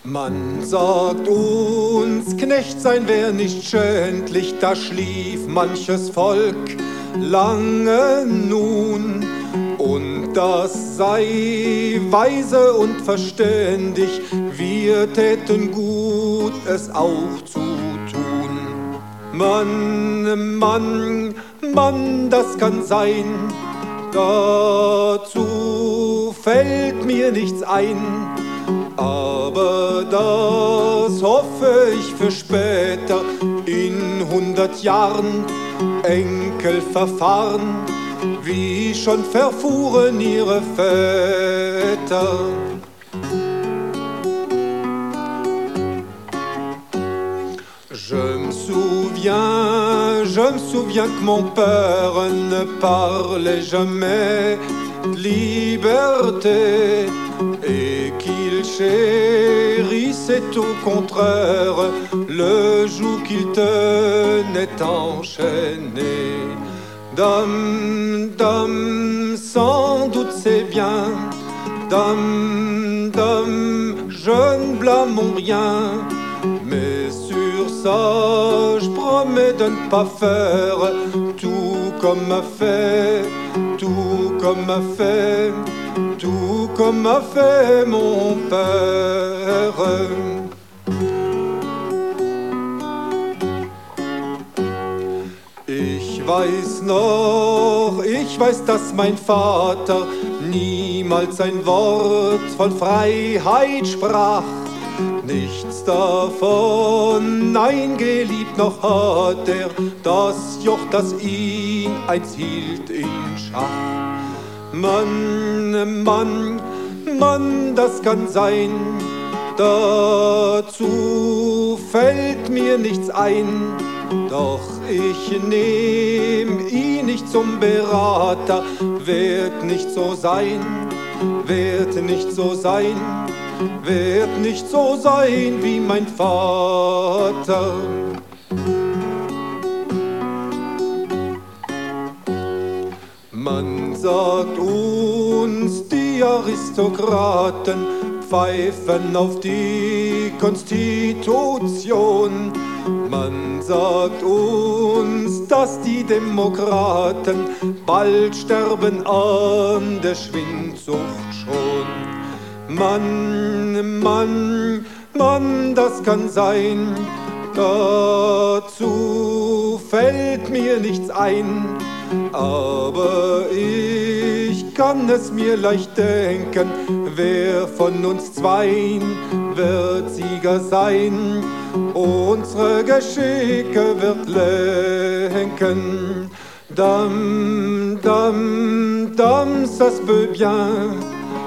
Man sagt uns, Knecht sein wär nicht schändlich, da schlief manches Volk lange nun. Und das sei weise und verständig, wir täten gut, es auch zu tun. Mann, das kann sein, dazu fällt mir nichts ein. Aber das hoffe ich für später, in 100 Jahren Enkel verfahren, wie schon verfuhren ihre Väter. Je me souviens que mon père ne parlait jamais de liberté et qu'il chérissait au contraire le joug qu'il tenait enchaîné. Dame, sans doute c'est bien. Dame, je ne blâme rien. Mais sur ça, je promets de ne pas faire tout comme a fait mon père. Ich weiß, dass mein Vater niemals ein Wort von Freiheit sprach. Nichts davon, nein, geliebt noch hat er das Joch, das ihn einst hielt in Schach. Mann, das kann sein, dazu fällt mir nichts ein. Doch ich nehm ihn nicht zum Berater, wird nicht so sein, wie mein Vater. Man sagt uns, die Aristokraten pfeifen auf die Konstitution. Man sagt uns, dass die Demokraten bald sterben an der Schwindsucht schon. Mann, das kann sein, dazu fällt mir nichts ein. Aber ich kann es mir leicht denken, wer von uns zweien wird Sieger sein, unsere Geschicke wird lenken. Dame, ça se peut bien.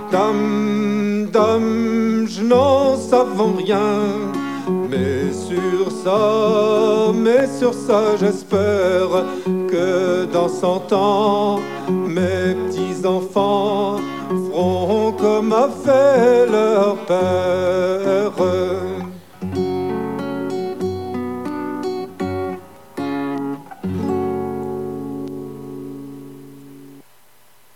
Dame, je n'en savons rien. Mais sur ça, j'espère que dans 100 ans, mes petits-enfants feront comme a fait leur père.